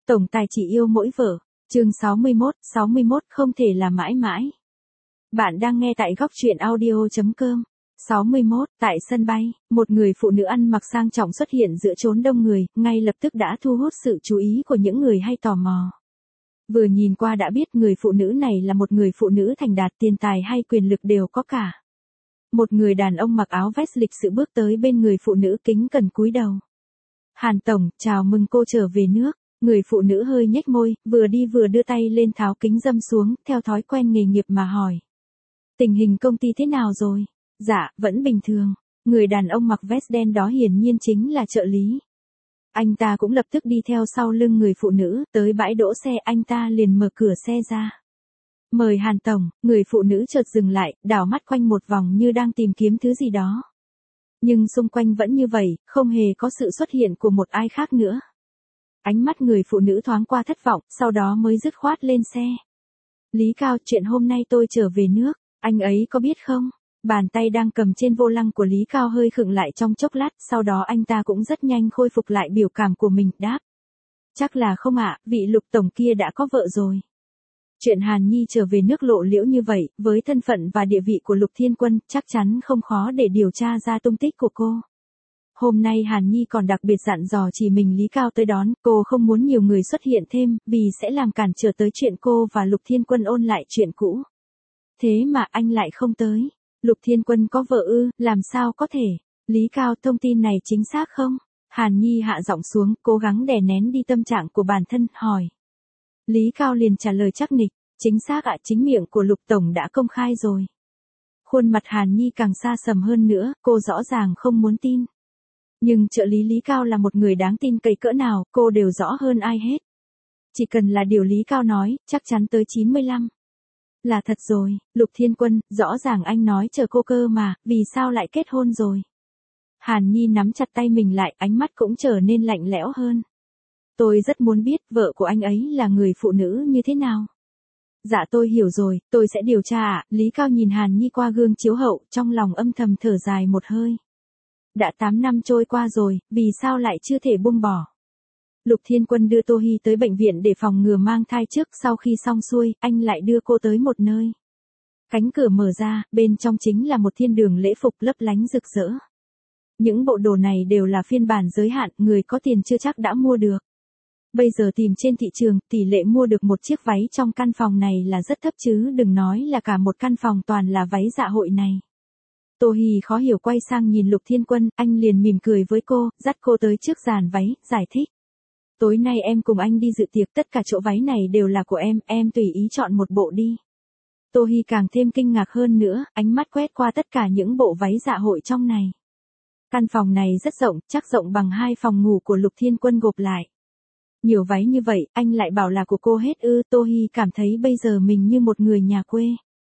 Tổng tài chỉ yêu mỗi vợ. Chương 61 không thể là mãi mãi. Bạn đang nghe tại góc truyện audio.com. 61, tại sân bay, một người phụ nữ ăn mặc sang trọng xuất hiện giữa chốn đông người, ngay lập tức đã thu hút sự chú ý của những người hay tò mò. Vừa nhìn qua đã biết người phụ nữ này là một người phụ nữ thành đạt, tiền tài hay quyền lực đều có cả. Một người đàn ông mặc áo vest lịch sự bước tới bên người phụ nữ, kính cẩn cúi đầu. Hàn tổng, chào mừng cô trở về nước. Người phụ nữ hơi nhếch môi, vừa đi vừa đưa tay lên tháo kính râm xuống, theo thói quen nghề nghiệp mà hỏi. Tình hình công ty thế nào rồi? Dạ, vẫn bình thường. Người đàn ông mặc vest đen đó hiển nhiên chính là trợ lý. Anh ta cũng lập tức đi theo sau lưng người phụ nữ, tới bãi đỗ xe anh ta liền mở cửa xe ra. Mời Hàn tổng. Người phụ nữ chợt dừng lại, đảo mắt quanh một vòng như đang tìm kiếm thứ gì đó. Nhưng xung quanh vẫn như vậy, không hề có sự xuất hiện của một ai khác nữa. Ánh mắt người phụ nữ thoáng qua thất vọng, sau đó mới dứt khoát lên xe. Lý Cao, chuyện hôm nay tôi trở về nước, anh ấy có biết không? Bàn tay đang cầm trên vô lăng của Lý Cao hơi khựng lại trong chốc lát, sau đó anh ta cũng rất nhanh khôi phục lại biểu cảm của mình, đáp. Chắc là không ạ, vị Lục tổng kia đã có vợ rồi. Chuyện Hàn Nhi trở về nước lộ liễu như vậy, với thân phận và địa vị của Lục Thiên Quân, chắc chắn không khó để điều tra ra tung tích của cô. Hôm nay Hàn Nhi còn đặc biệt dặn dò chỉ mình Lý Cao tới đón, cô không muốn nhiều người xuất hiện thêm, vì sẽ làm cản trở tới chuyện cô và Lục Thiên Quân ôn lại chuyện cũ. Thế mà anh lại không tới. Lục Thiên Quân có vợ ư, làm sao có thể? Lý Cao, thông tin này chính xác không? Hàn Nhi hạ giọng xuống, cố gắng đè nén đi tâm trạng của bản thân, hỏi. Lý Cao liền trả lời chắc nịch, chính xác ạ, chính miệng của Lục tổng đã công khai rồi. Khuôn mặt Hàn Nhi càng xa sầm hơn nữa, cô rõ ràng không muốn tin. Nhưng trợ lý Lý Cao là một người đáng tin cậy cỡ nào, cô đều rõ hơn ai hết. Chỉ cần là điều Lý Cao nói, chắc chắn tới 95. Là thật rồi, Lục Thiên Quân, rõ ràng anh nói chờ cô cơ mà, vì sao lại kết hôn rồi? Hàn Nhi nắm chặt tay mình lại, ánh mắt cũng trở nên lạnh lẽo hơn. Tôi rất muốn biết vợ của anh ấy là người phụ nữ như thế nào. Dạ tôi hiểu rồi, tôi sẽ điều tra ạ. Lý Cao nhìn Hàn Nhi qua gương chiếu hậu, trong lòng âm thầm thở dài một hơi. Đã 8 năm trôi qua rồi, vì sao lại chưa thể buông bỏ? Lục Thiên Quân đưa Tô Hi tới bệnh viện để phòng ngừa mang thai trước, sau khi xong xuôi, anh lại đưa cô tới một nơi. Cánh cửa mở ra, bên trong chính là một thiên đường lễ phục lấp lánh rực rỡ. Những bộ đồ này đều là phiên bản giới hạn, người có tiền chưa chắc đã mua được. Bây giờ tìm trên thị trường, tỷ lệ mua được một chiếc váy trong căn phòng này là rất thấp chứ đừng nói là cả một căn phòng toàn là váy dạ hội này. Tô Hi khó hiểu quay sang nhìn Lục Thiên Quân, anh liền mỉm cười với cô, dắt cô tới trước dàn váy, giải thích. Tối nay em cùng anh đi dự tiệc, tất cả chỗ váy này đều là của em tùy ý chọn một bộ đi. Tô Hi càng thêm kinh ngạc hơn nữa, ánh mắt quét qua tất cả những bộ váy dạ hội trong này. Căn phòng này rất rộng, chắc rộng bằng 2 phòng ngủ của Lục Thiên Quân gộp lại. Nhiều váy như vậy, anh lại bảo là của cô hết ư? Tô Hi cảm thấy bây giờ mình như một người nhà quê.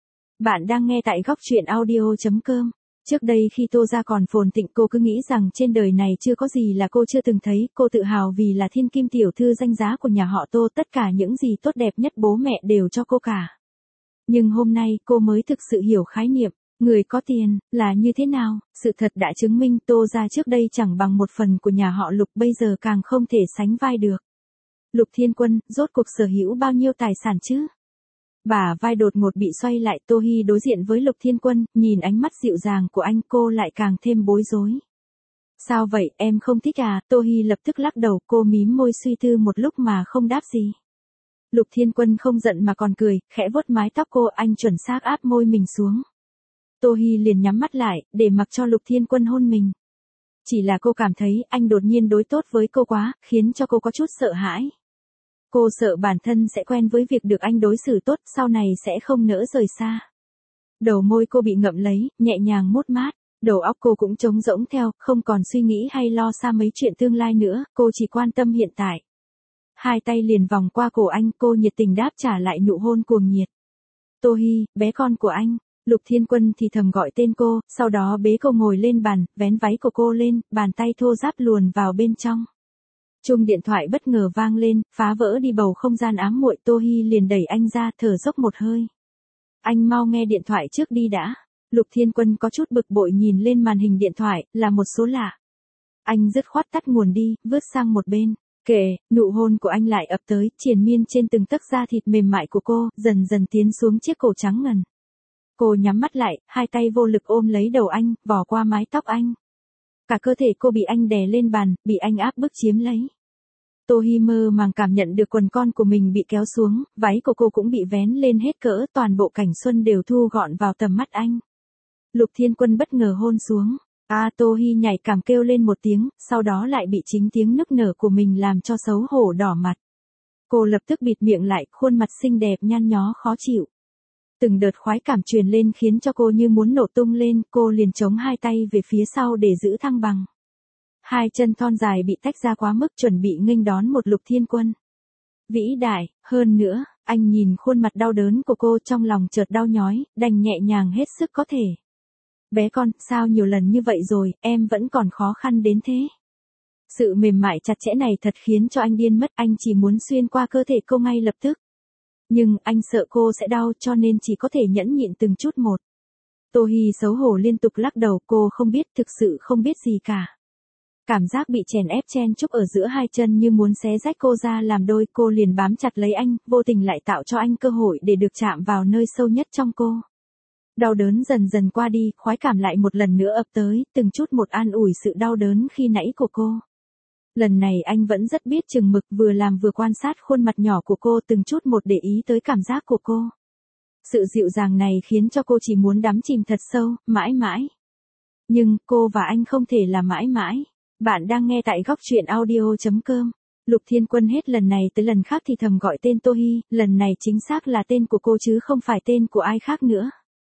Bạn đang nghe tại góc truyện audio.com. Trước đây khi Tô gia còn phồn thịnh, cô cứ nghĩ rằng trên đời này chưa có gì là cô chưa từng thấy, cô tự hào vì là thiên kim tiểu thư danh giá của nhà họ Tô, tất cả những gì tốt đẹp nhất bố mẹ đều cho cô cả. Nhưng hôm nay cô mới thực sự hiểu khái niệm, người có tiền, là như thế nào, sự thật đã chứng minh Tô gia trước đây chẳng bằng một phần của nhà họ Lục, bây giờ càng không thể sánh vai được. Lục Thiên Quân, rốt cuộc sở hữu bao nhiêu tài sản chứ? Bả vai đột ngột bị xoay lại, Tô Hi đối diện với Lục Thiên Quân, nhìn ánh mắt dịu dàng của anh, cô lại càng thêm bối rối. Sao vậy, em không thích à? Tô Hi lập tức lắc đầu, cô mím môi suy tư một lúc mà không đáp gì. Lục Thiên Quân không giận mà còn cười, khẽ vuốt mái tóc cô, anh chuẩn xác áp môi mình xuống. Tô Hi liền nhắm mắt lại, để mặc cho Lục Thiên Quân hôn mình. Chỉ là cô cảm thấy anh đột nhiên đối tốt với cô quá, khiến cho cô có chút sợ hãi. Cô sợ bản thân sẽ quen với việc được anh đối xử tốt, sau này sẽ không nỡ rời xa. Đầu môi cô bị ngậm lấy, nhẹ nhàng mút mát, đầu óc cô cũng trống rỗng theo, không còn suy nghĩ hay lo xa mấy chuyện tương lai nữa, cô chỉ quan tâm hiện tại. Hai tay liền vòng qua cổ anh, cô nhiệt tình đáp trả lại nụ hôn cuồng nhiệt. Tô Hi, bé con của anh. Lục Thiên Quân thì thầm gọi tên cô, sau đó bế cô ngồi lên bàn, vén váy của cô lên, bàn tay thô ráp luồn vào bên trong. Chuông điện thoại bất ngờ vang lên, phá vỡ đi bầu không gian ám muội. Tô Hi liền đẩy anh ra, thở dốc một hơi. Anh mau nghe điện thoại trước đi đã. Lục Thiên Quân có chút bực bội nhìn lên màn hình điện thoại, là một số lạ. Anh dứt khoát tắt nguồn đi, vứt sang một bên. Kệ, nụ hôn của anh lại ập tới, triền miên trên từng tấc da thịt mềm mại của cô, dần dần tiến xuống chiếc cổ trắng ngần. Cô nhắm mắt lại, hai tay vô lực ôm lấy đầu anh, vò qua mái tóc anh. Cả cơ thể cô bị anh đè lên bàn, bị anh áp bức chiếm lấy. Tô Hi mơ màng cảm nhận được quần con của mình bị kéo xuống, váy của cô cũng bị vén lên hết cỡ, toàn bộ cảnh xuân đều thu gọn vào tầm mắt anh. Lục Thiên Quân bất ngờ hôn xuống. Tô Hi nhảy cảm kêu lên một tiếng, sau đó lại bị chính tiếng nức nở của mình làm cho xấu hổ đỏ mặt. Cô lập tức bịt miệng lại, khuôn mặt xinh đẹp nhăn nhó khó chịu. Từng đợt khoái cảm truyền lên khiến cho cô như muốn nổ tung lên, cô liền chống hai tay về phía sau để giữ thăng bằng. Hai chân thon dài bị tách ra quá mức chuẩn bị nghênh đón một Lục Thiên Quân vĩ đại. Hơn nữa, anh nhìn khuôn mặt đau đớn của cô, trong lòng chợt đau nhói, đành nhẹ nhàng hết sức có thể. Bé con, sao nhiều lần như vậy rồi, em vẫn còn khó khăn đến thế. Sự mềm mại chặt chẽ này thật khiến cho anh điên mất, anh chỉ muốn xuyên qua cơ thể cô ngay lập tức. Nhưng anh sợ cô sẽ đau cho nên chỉ có thể nhẫn nhịn từng chút một. Tô Hi xấu hổ liên tục lắc đầu, cô không biết, thực sự không biết gì cả. Cảm giác bị chèn ép chen chúc ở giữa hai chân như muốn xé rách cô ra làm đôi, cô liền bám chặt lấy anh, vô tình lại tạo cho anh cơ hội để được chạm vào nơi sâu nhất trong cô. Đau đớn dần dần qua đi, khoái cảm lại một lần nữa ập tới, từng chút một an ủi sự đau đớn khi nãy của cô. Lần này anh vẫn rất biết chừng mực, vừa làm vừa quan sát khuôn mặt nhỏ của cô, từng chút một để ý tới cảm giác của cô. Sự dịu dàng này khiến cho cô chỉ muốn đắm chìm thật sâu, mãi mãi. Nhưng, cô và anh không thể là mãi mãi. Bạn đang nghe tại góc truyện audio.com. Lục Thiên Quân hết lần này tới lần khác thì thầm gọi tên Tô Hi, lần này chính xác là tên của cô chứ không phải tên của ai khác nữa.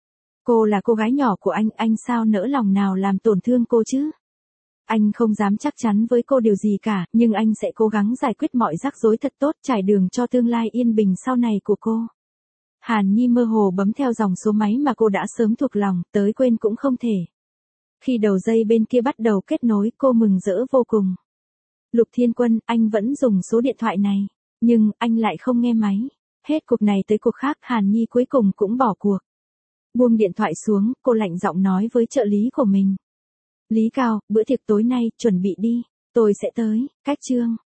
Cô là cô gái nhỏ của anh sao nỡ lòng nào làm tổn thương cô chứ? Anh không dám chắc chắn với cô điều gì cả, nhưng anh sẽ cố gắng giải quyết mọi rắc rối thật tốt, trải đường cho tương lai yên bình sau này của cô. Hàn Nhi mơ hồ bấm theo dòng số máy mà cô đã sớm thuộc lòng, tới quên cũng không thể. Khi đầu dây bên kia bắt đầu kết nối, cô mừng rỡ vô cùng. Lục Thiên Quân, anh vẫn dùng số điện thoại này, nhưng anh lại không nghe máy. Hết cuộc này tới cuộc khác, Hàn Nhi cuối cùng cũng bỏ cuộc. Buông điện thoại xuống, cô lạnh giọng nói với trợ lý của mình. Lý Cao, bữa tiệc tối nay, chuẩn bị đi, tôi sẽ tới. Cách chương